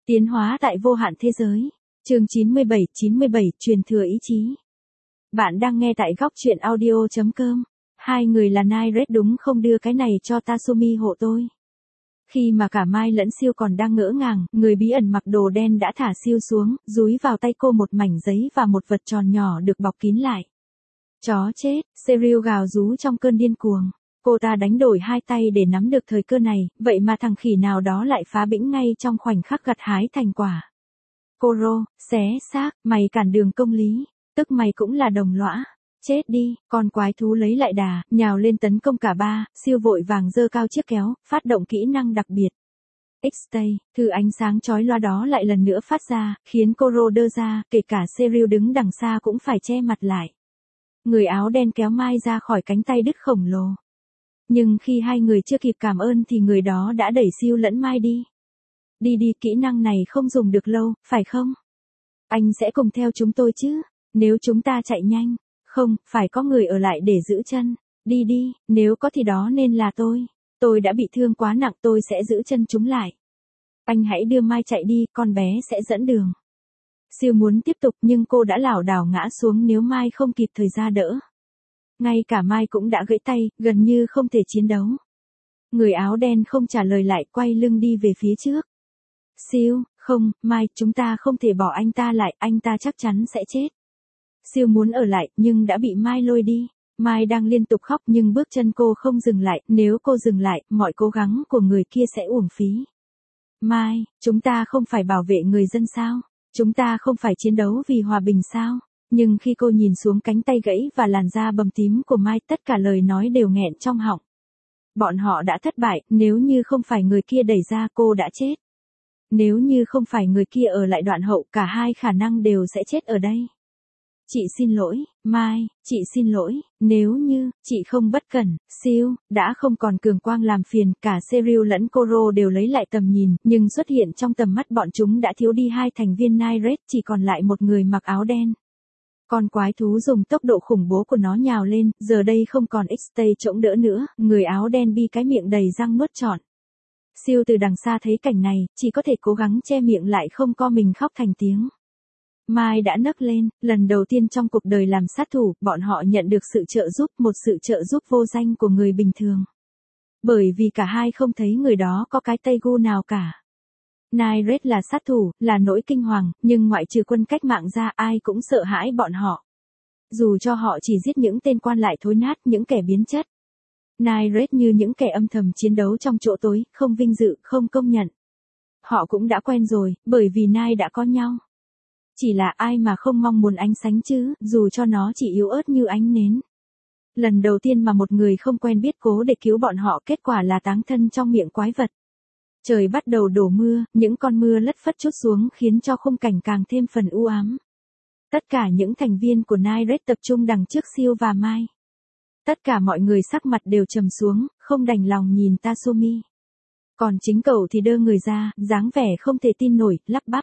Tiến hóa tại vô hạn thế giới. Chương 97, truyền thừa ý chí. Bạn đang nghe tại góc truyện audio.com. Hai người là Nai Red đúng không, đưa cái này cho Tasumi hộ tôi. Khi mà cả Mai lẫn Siêu còn đang ngỡ ngàng, người bí ẩn mặc đồ đen đã thả Siêu xuống, dúi vào tay cô một mảnh giấy và một vật tròn nhỏ được bọc kín lại. Chó chết, Serial gào rú trong cơn điên cuồng. Cô ta đánh đổi hai tay để nắm được thời cơ này, vậy mà thằng khỉ nào đó lại phá bĩnh ngay trong khoảnh khắc gặt hái thành quả. Koro, xé xác, mày cản đường công lý, tức mày cũng là đồng lõa. Chết đi, con quái thú lấy lại đà, nhào lên tấn công cả ba. Siêu vội vàng giơ cao chiếc kéo, phát động kỹ năng đặc biệt. X-Stay, thứ ánh sáng chói loa đó lại lần nữa phát ra, khiến Koro đơ ra, kể cả Serial đứng đằng xa cũng phải che mặt lại. Người áo đen kéo Mai ra khỏi cánh tay đứt khổng lồ. Nhưng khi hai người chưa kịp cảm ơn thì người đó đã đẩy Siêu lẫn Mai đi. Đi, kỹ năng này không dùng được lâu, phải không? Anh sẽ cùng theo chúng tôi chứ? Nếu chúng ta chạy nhanh. Không, phải có người ở lại để giữ chân. Đi, nếu có thì đó nên là tôi. Tôi đã bị thương quá nặng, tôi sẽ giữ chân chúng lại. Anh hãy đưa Mai chạy đi, con bé sẽ dẫn đường. Siêu muốn tiếp tục nhưng cô đã lảo đảo ngã xuống nếu Mai không kịp thời ra đỡ. Ngay cả Mai cũng đã gãy tay, gần như không thể chiến đấu. Người áo đen không trả lời lại, quay lưng đi về phía trước. Siêu, không, Mai, chúng ta không thể bỏ anh ta lại, anh ta chắc chắn sẽ chết. Siêu muốn ở lại, nhưng đã bị Mai lôi đi. Mai đang liên tục khóc nhưng bước chân cô không dừng lại, nếu cô dừng lại, mọi cố gắng của người kia sẽ uổng phí. Mai, chúng ta không phải bảo vệ người dân sao? Chúng ta không phải chiến đấu vì hòa bình sao? Nhưng khi cô nhìn xuống cánh tay gãy và làn da bầm tím của Mai, tất cả lời nói đều nghẹn trong họng. Bọn họ đã thất bại, nếu như không phải người kia đẩy ra cô đã chết. Nếu như không phải người kia ở lại đoạn hậu, cả hai khả năng đều sẽ chết ở đây. Chị xin lỗi, Mai, chị xin lỗi, nếu như, chị không bất cẩn, Siêu, đã không còn cường quang làm phiền, cả Serial lẫn Koro đều lấy lại tầm nhìn, nhưng xuất hiện trong tầm mắt bọn chúng đã thiếu đi hai thành viên Nai Red, chỉ còn lại một người mặc áo đen. Con quái thú dùng tốc độ khủng bố của nó nhào lên, giờ đây không còn X-Stay chống đỡ nữa, người áo đen bi cái miệng đầy răng nuốt trọn. Siêu từ đằng xa thấy cảnh này, chỉ có thể cố gắng che miệng lại không co mình khóc thành tiếng. Mai đã nấc lên, lần đầu tiên trong cuộc đời làm sát thủ, bọn họ nhận được sự trợ giúp, một sự trợ giúp vô danh của người bình thường. Bởi vì cả hai không thấy người đó có cái tay gu nào cả. Nai Red là sát thủ, là nỗi kinh hoàng, nhưng ngoại trừ quân cách mạng ra ai cũng sợ hãi bọn họ. Dù cho họ chỉ giết những tên quan lại thối nát, những kẻ biến chất. Nai Red như những kẻ âm thầm chiến đấu trong chỗ tối, không vinh dự, không công nhận. Họ cũng đã quen rồi, bởi vì Nai đã có nhau. Chỉ là ai mà không mong muốn ánh sáng chứ, dù cho nó chỉ yếu ớt như ánh nến. Lần đầu tiên mà một người không quen biết cố để cứu bọn họ, kết quả là táng thân trong miệng quái vật. Trời bắt đầu đổ mưa, những con mưa lất phất trút xuống khiến cho khung cảnh càng thêm phần u ám. Tất cả những thành viên của Nai Red tập trung đằng trước Siêu và Mai. Tất cả mọi người sắc mặt đều trầm xuống, không đành lòng nhìn Tasumi. Còn chính cậu thì đơ người ra, dáng vẻ không thể tin nổi, lắp bắp.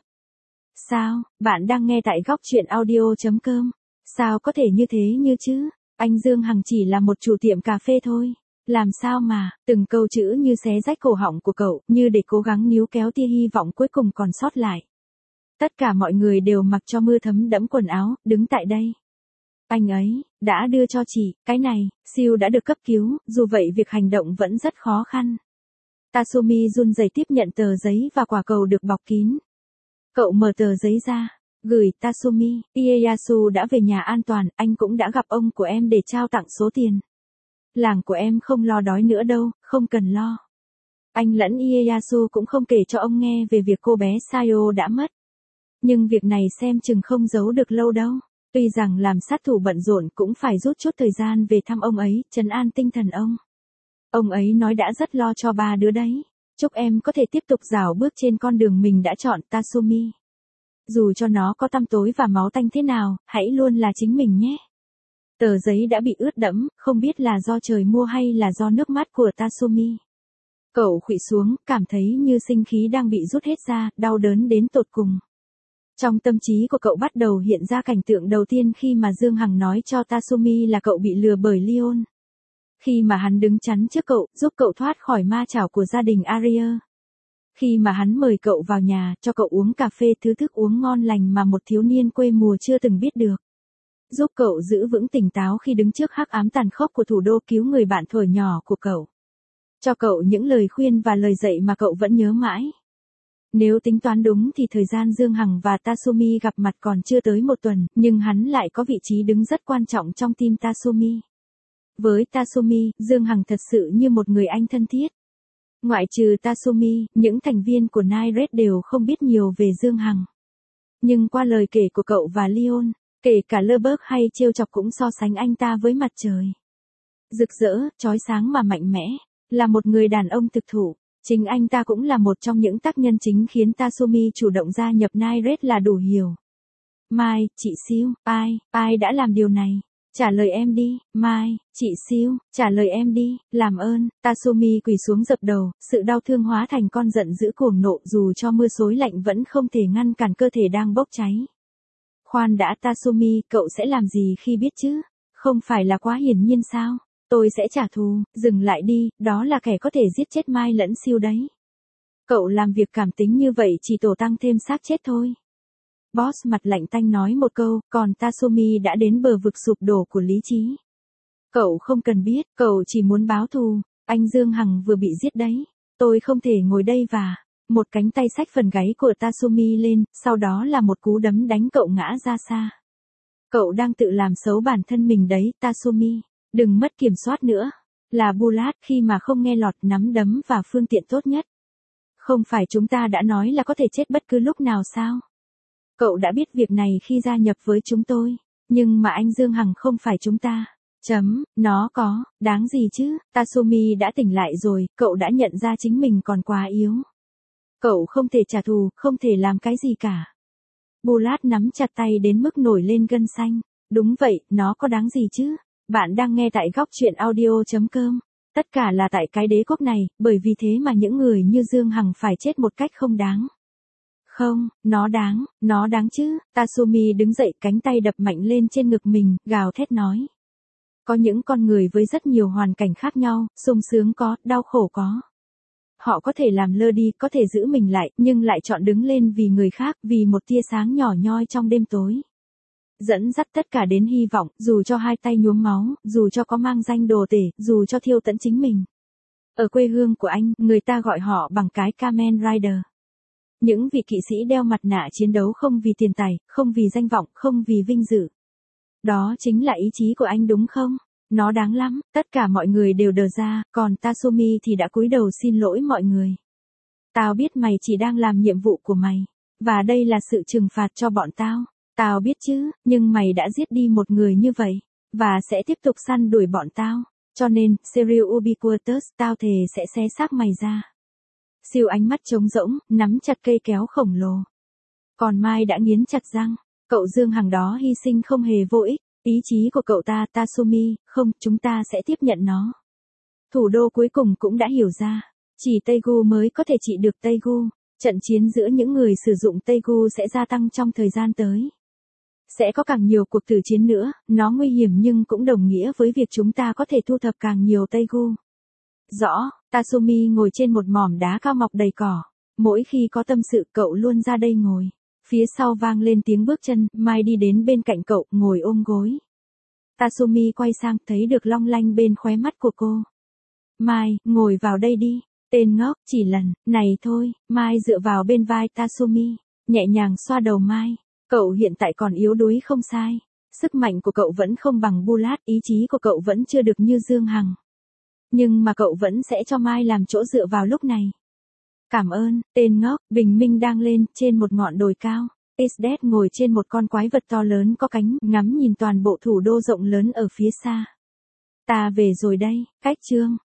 Sao, bạn đang nghe tại góc truyện audio.com. Sao có thể như thế như chứ? Anh Dương Hằng chỉ là một chủ tiệm cà phê thôi. Làm sao mà, từng câu chữ như xé rách cổ họng của cậu, như để cố gắng níu kéo tia hy vọng cuối cùng còn sót lại. Tất cả mọi người đều mặc cho mưa thấm đẫm quần áo, đứng tại đây. Anh ấy, đã đưa cho chị, cái này, Siêu đã được cấp cứu, dù vậy việc hành động vẫn rất khó khăn. Tasumi run rẩy tiếp nhận tờ giấy và quả cầu được bọc kín. Cậu mở tờ giấy ra, gửi Tasumi, Ieyasu đã về nhà an toàn, anh cũng đã gặp ông của em để trao tặng số tiền. Làng của em không lo đói nữa đâu, không cần lo. Anh lẫn Ieyasu cũng không kể cho ông nghe về việc cô bé Sayo đã mất. Nhưng việc này xem chừng không giấu được lâu đâu. Tuy rằng làm sát thủ bận rộn cũng phải rút chút thời gian về thăm ông ấy, trấn an tinh thần ông. Ông ấy nói đã rất lo cho ba đứa đấy. Chúc em có thể tiếp tục rảo bước trên con đường mình đã chọn, Tasumi. Dù cho nó có tăm tối và máu tanh thế nào, hãy luôn là chính mình nhé. Tờ giấy đã bị ướt đẫm, không biết là do trời mưa hay là do nước mắt của Tasumi. Cậu khuỵu xuống, cảm thấy như sinh khí đang bị rút hết ra, đau đớn đến tột cùng. Trong tâm trí của cậu bắt đầu hiện ra cảnh tượng đầu tiên khi mà Dương Hằng nói cho Tasumi là cậu bị lừa bởi Leon. Khi mà hắn đứng chắn trước cậu, giúp cậu thoát khỏi ma chảo của gia đình Aria. Khi mà hắn mời cậu vào nhà, cho cậu uống cà phê, thứ thức uống ngon lành mà một thiếu niên quê mùa chưa từng biết được. Giúp cậu giữ vững tỉnh táo khi đứng trước hắc ám tàn khốc của thủ đô, cứu người bạn thuở nhỏ của cậu. Cho cậu những lời khuyên và lời dạy mà cậu vẫn nhớ mãi. Nếu tính toán đúng thì thời gian Dương Hằng và Tasumi gặp mặt còn chưa tới một tuần, nhưng hắn lại có vị trí đứng rất quan trọng trong team Tasumi. Với Tasumi, Dương Hằng thật sự như một người anh thân thiết. Ngoại trừ Tasumi, những thành viên của Night Red đều không biết nhiều về Dương Hằng. Nhưng qua lời kể của cậu và Leon, kể cả Lurberg hay trêu chọc cũng so sánh anh ta với mặt trời. Rực rỡ, chói sáng mà mạnh mẽ, là một người đàn ông thực thụ. Chính anh ta cũng là một trong những tác nhân chính khiến Tasumi chủ động gia nhập Night Red là đủ hiểu. Mai, chị Siêu, ai đã làm điều này? Trả lời em đi, Mai, chị Siêu, trả lời em đi, làm ơn. Tasumi quỳ xuống dập đầu, sự đau thương hóa thành con giận dữ cuồng nộ, dù cho mưa xối lạnh vẫn không thể ngăn cản cơ thể đang bốc cháy. Khoan đã Tasumi, cậu sẽ làm gì khi biết chứ? Không phải là quá hiển nhiên sao? Tôi sẽ trả thù, dừng lại đi, đó là kẻ có thể giết chết Mai lẫn Siêu đấy. Cậu làm việc cảm tính như vậy chỉ tổ tăng thêm xác chết thôi. Boss mặt lạnh tanh nói một câu, còn Tasumi đã đến bờ vực sụp đổ của lý trí. Cậu không cần biết, cậu chỉ muốn báo thù, anh Dương Hằng vừa bị giết đấy. Tôi không thể ngồi đây và... Một cánh tay xách phần gáy của Tasumi lên, sau đó là một cú đấm đánh cậu ngã ra xa. Cậu đang tự làm xấu bản thân mình đấy, Tasumi. Đừng mất kiểm soát nữa. Là Bulat khi mà không nghe lọt nắm đấm và phương tiện tốt nhất. Không phải chúng ta đã nói là có thể chết bất cứ lúc nào sao? Cậu đã biết việc này khi gia nhập với chúng tôi. Nhưng mà anh Dương Hằng không phải chúng ta. Nó có, đáng gì chứ? Tasumi đã tỉnh lại rồi, cậu đã nhận ra chính mình còn quá yếu. Cậu không thể trả thù, không thể làm cái gì cả. Bulat nắm chặt tay đến mức nổi lên gân xanh. Đúng vậy, nó có đáng gì chứ? Bạn đang nghe tại góc truyện audio.com. Tất cả là tại cái đế quốc này, bởi vì thế mà những người như Dương Hằng phải chết một cách không đáng. Không, nó đáng chứ. Tasumi đứng dậy, cánh tay đập mạnh lên trên ngực mình, gào thét nói. Có những con người với rất nhiều hoàn cảnh khác nhau, sung sướng có, đau khổ có. Họ có thể làm lơ đi, có thể giữ mình lại, nhưng lại chọn đứng lên vì người khác, vì một tia sáng nhỏ nhoi trong đêm tối. Dẫn dắt tất cả đến hy vọng, dù cho hai tay nhuốm máu, dù cho có mang danh đồ tể, dù cho thiêu tận chính mình. Ở quê hương của anh, người ta gọi họ bằng cái Kamen Rider. Những vị kỵ sĩ đeo mặt nạ chiến đấu không vì tiền tài, không vì danh vọng, không vì vinh dự. Đó chính là ý chí của anh đúng không? Nó đáng lắm, tất cả mọi người đều đờ ra, còn Tasumi thì đã cúi đầu xin lỗi mọi người. Tao biết mày chỉ đang làm nhiệm vụ của mày, và đây là sự trừng phạt cho bọn tao. Tao biết chứ, nhưng mày đã giết đi một người như vậy, và sẽ tiếp tục săn đuổi bọn tao. Cho nên, Serial Ubiquitous, tao thề sẽ xé xác mày ra. Siêu ánh mắt trống rỗng, nắm chặt cây kéo khổng lồ. Còn Mai đã nghiến chặt răng. Cậu Dương Hằng đó hy sinh không hề vô ích. Ý chí của cậu ta, Tasumi, không, chúng ta sẽ tiếp nhận nó. Thủ đô cuối cùng cũng đã hiểu ra. Chỉ Taegu mới có thể trị được Taegu. Trận chiến giữa những người sử dụng Taegu sẽ gia tăng trong thời gian tới. Sẽ có càng nhiều cuộc tử chiến nữa, nó nguy hiểm nhưng cũng đồng nghĩa với việc chúng ta có thể thu thập càng nhiều Taegu. Rõ, Tasumi ngồi trên một mỏm đá cao mọc đầy cỏ. Mỗi khi có tâm sự cậu luôn ra đây ngồi. Phía sau vang lên tiếng bước chân, Mai đi đến bên cạnh cậu, ngồi ôm gối. Tasumi quay sang, thấy được long lanh bên khóe mắt của cô. Mai, ngồi vào đây đi. Tên ngốc, chỉ lần này thôi. Mai dựa vào bên vai Tasumi, nhẹ nhàng xoa đầu Mai. Cậu hiện tại còn yếu đuối không sai. Sức mạnh của cậu vẫn không bằng Bulat, ý chí của cậu vẫn chưa được như Dương Hằng. Nhưng mà cậu vẫn sẽ cho Mai làm chỗ dựa vào lúc này. Cảm ơn, tên ngốc. Bình minh đang lên, trên một ngọn đồi cao. Isdet ngồi trên một con quái vật to lớn có cánh, ngắm nhìn toàn bộ thủ đô rộng lớn ở phía xa. Ta về rồi đây, cách chương.